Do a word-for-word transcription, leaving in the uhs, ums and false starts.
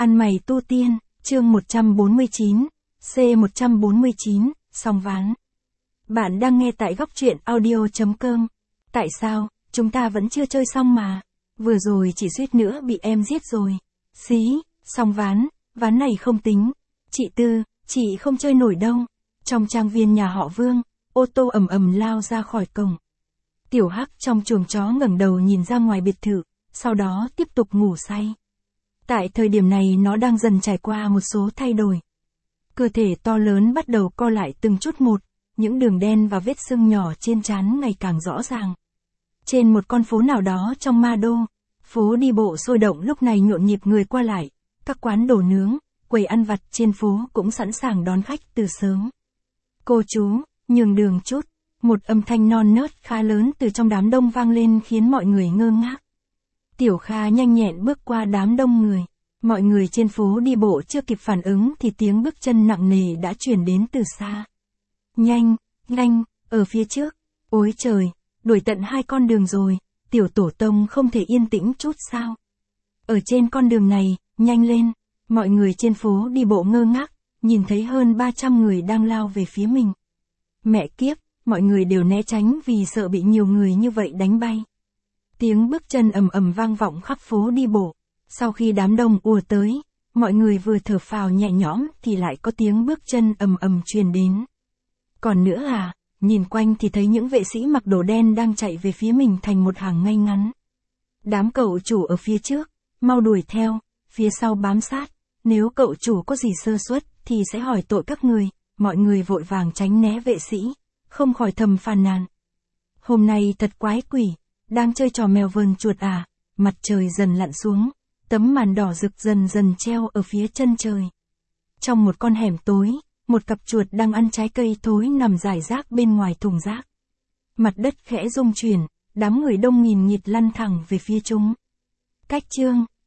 Ăn mày tu tiên, chương một trăm bốn mươi chín, C một trăm bốn mươi chín, song ván. Bạn đang nghe tại góc truyện audio chấm com. Tại sao, chúng ta vẫn chưa chơi xong mà? Vừa rồi chỉ suýt nữa bị em giết rồi. Xí, song ván, ván này không tính. Chị Tư, chị không chơi nổi đâu. Trong trang viên nhà họ Vương, ô tô ầm ầm lao ra khỏi cổng. Tiểu Hắc trong chuồng chó ngẩng đầu nhìn ra ngoài biệt thự, sau đó tiếp tục ngủ say. Tại thời điểm này nó đang dần trải qua một số thay đổi. Cơ thể to lớn bắt đầu co lại từng chút một, những đường đen và vết sưng nhỏ trên trán ngày càng rõ ràng. Trên một con phố nào đó trong Ma Đô, phố đi bộ sôi động lúc này nhộn nhịp người qua lại, các quán đồ nướng, quầy ăn vặt trên phố cũng sẵn sàng đón khách từ sớm. Cô chú, nhường đường chút, một âm thanh non nớt khá lớn từ trong đám đông vang lên khiến mọi người ngơ ngác. Tiểu Kha nhanh nhẹn bước qua đám đông người. Mọi người trên phố đi bộ chưa kịp phản ứng thì tiếng bước chân nặng nề đã truyền đến từ xa. Nhanh, nhanh, ở phía trước. Ôi trời, đuổi tận hai con đường rồi, tiểu tổ tông không thể yên tĩnh chút sao? Ở trên con đường này, nhanh lên. Mọi người trên phố đi bộ ngơ ngác, nhìn thấy hơn ba trăm người đang lao về phía mình. Mẹ kiếp, mọi người đều né tránh vì sợ bị nhiều người như vậy đánh bay. Tiếng bước chân ầm ầm vang vọng khắp phố đi bộ. Sau khi đám đông ùa tới, mọi người vừa thở phào nhẹ nhõm thì lại có tiếng bước chân ầm ầm truyền đến. Còn nữa à, nhìn quanh thì thấy những vệ sĩ mặc đồ đen đang chạy về phía mình thành một hàng ngay ngắn. Đám cậu chủ ở phía trước, mau đuổi theo, phía sau bám sát, nếu cậu chủ có gì sơ suất thì sẽ hỏi tội các người. Mọi người vội vàng tránh né vệ sĩ, không khỏi thầm phàn nàn. Hôm nay thật quái quỷ, đang chơi trò mèo vờn chuột à, mặt trời dần lặn xuống. Tấm màn đỏ rực dần dần treo ở phía chân trời. Trong một con hẻm tối, một cặp chuột đang ăn trái cây thối nằm rải rác bên ngoài thùng rác. Mặt đất khẽ rung chuyển, đám người đông nghìn nghịt lăn thẳng về phía chúng. Cách chương,